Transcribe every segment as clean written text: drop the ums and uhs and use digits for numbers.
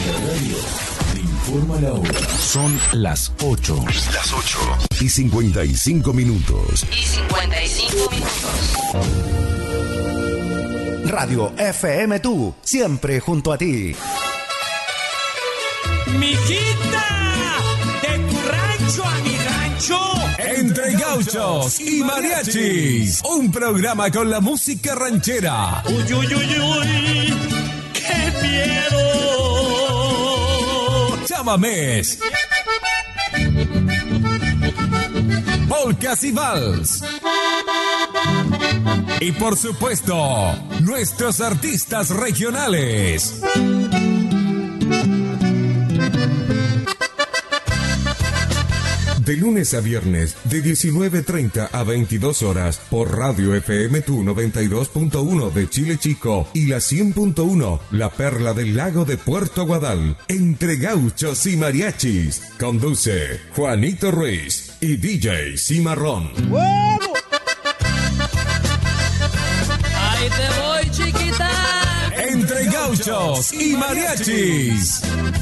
Radio te informa la hora. Son las 8. Las 8:55 minutos. Radio FM Tú, siempre junto a ti. Mijita, de tu rancho a mi rancho. Entre gauchos y mariachis, un programa con la música ranchera. Uy, uy, uy, uy, qué miedo. Chamamés, polcas y vals. Y por supuesto, nuestros artistas regionales. De lunes a viernes, de 19:30 a 22 horas, por Radio FM Tu 92.1 de Chile Chico y la 100.1, la perla del lago de Puerto Aguadal. Entre gauchos y mariachis. Conduce Juanito Ruiz y DJ Cimarrón. Ahí te voy, chiquita. Entre gauchos y mariachis.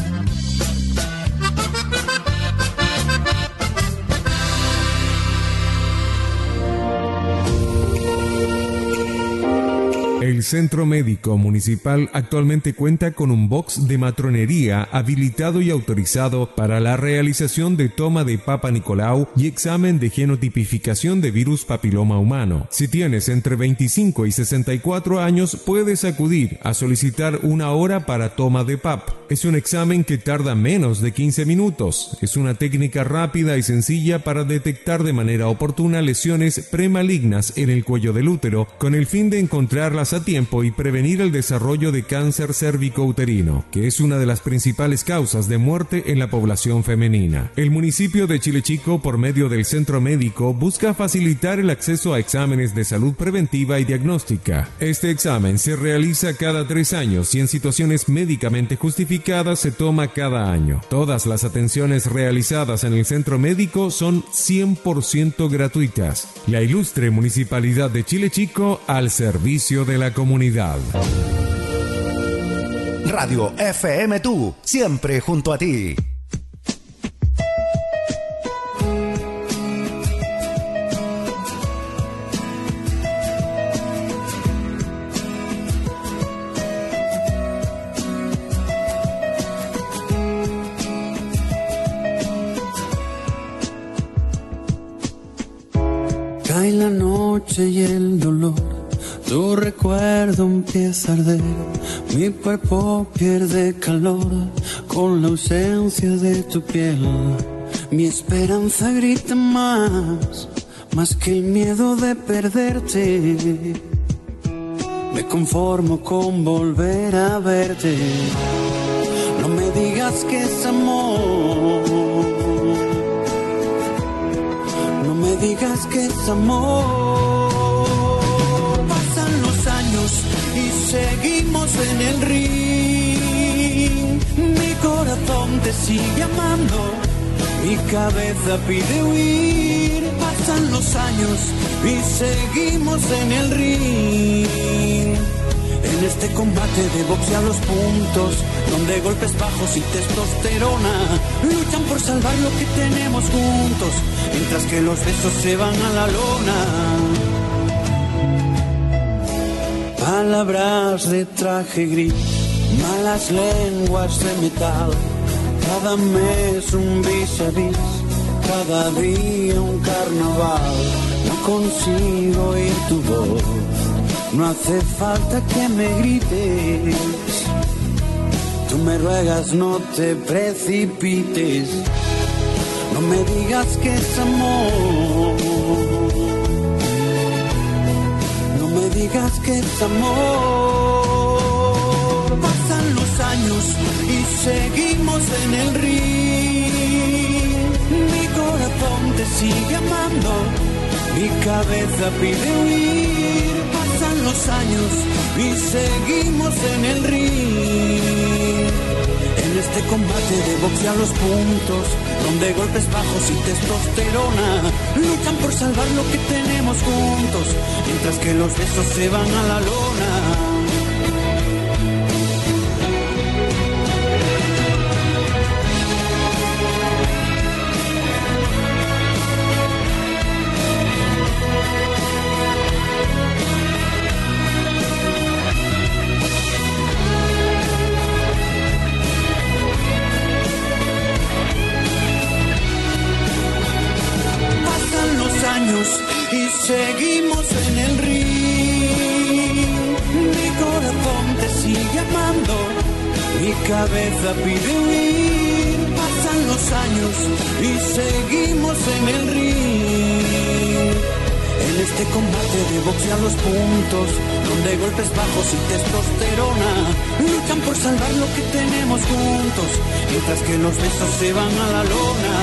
El Centro Médico Municipal actualmente cuenta con un box de matronería habilitado y autorizado para la realización de toma de Papa Nicolau y examen de genotipificación de virus papiloma humano. Si tienes entre 25 y 64 años, puedes acudir a solicitar una hora para toma de PAP. Es un examen que tarda menos de 15 minutos. Es una técnica rápida y sencilla para detectar de manera oportuna lesiones premalignas en el cuello del útero, con el fin de encontrarlas a tiempo y prevenir el desarrollo de cáncer cérvico-uterino, que es una de las principales causas de muerte en la población femenina. El municipio de Chile Chico, por medio del Centro Médico, busca facilitar el acceso a exámenes de salud preventiva y diagnóstica. Este examen se realiza cada 3 años y en situaciones médicamente justificadas se toma cada año. Todas las atenciones realizadas en el Centro Médico son 100% gratuitas. La ilustre Municipalidad de Chile Chico al servicio de la comunidad. Radio FM Tú, siempre junto a ti. Cae la noche y el dolor, tu recuerdo empieza a arder, mi cuerpo pierde calor con la ausencia de tu piel. Mi esperanza grita más que el miedo de perderte. Me conformo con volver a verte. No me digas que es amor, no me digas que es amor. Pasan los años y seguimos en el ring. Mi corazón te sigue amando, mi cabeza pide huir. Pasan los años y seguimos en el ring. En este combate de boxeo a los puntos, donde golpes bajos y testosterona luchan por salvar lo que tenemos juntos, mientras que los besos se van a la lona. Palabras de traje gris, malas lenguas de metal, cada mes un vis a vis, cada día un carnaval. No consigo oír tu voz, no hace falta que me grites. Tú me ruegas, no te precipites. No me digas que es amor, no me digas que es amor. Pasan los años y seguimos en el ring. Mi corazón te sigue amando, mi cabeza pide huir. Pasan los años y seguimos en el ring. En este combate de boxeo a los puntos, donde golpes bajos y testosterona luchan por salvar lo que tenemos juntos, mientras que los besos se van a la lona. seguimos en el ring. Mi corazón te sigue amando, mi cabeza pide huir. Pasan los años y seguimos en el ring. En este combate de boxeo a los puntos, donde golpes bajos y testosterona luchan por salvar lo que tenemos juntos, mientras que los besos se van a la lona.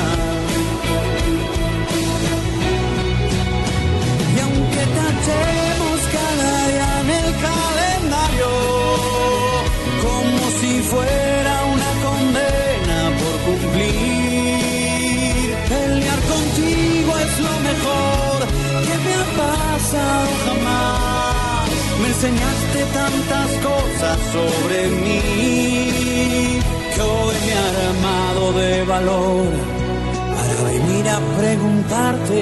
Y aunque tachemos cada día en el calendario como si fuera una condena por cumplir, pelear contigo es lo mejor que me ha pasado jamás. Me enseñaste tantas cosas sobre mí que hoy me ha armado de valor para venir a preguntarte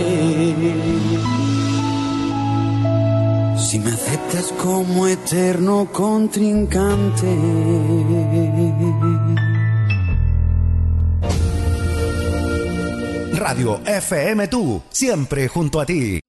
si me aceptas como eterno contrincante. Radio FM Tú, siempre junto a ti.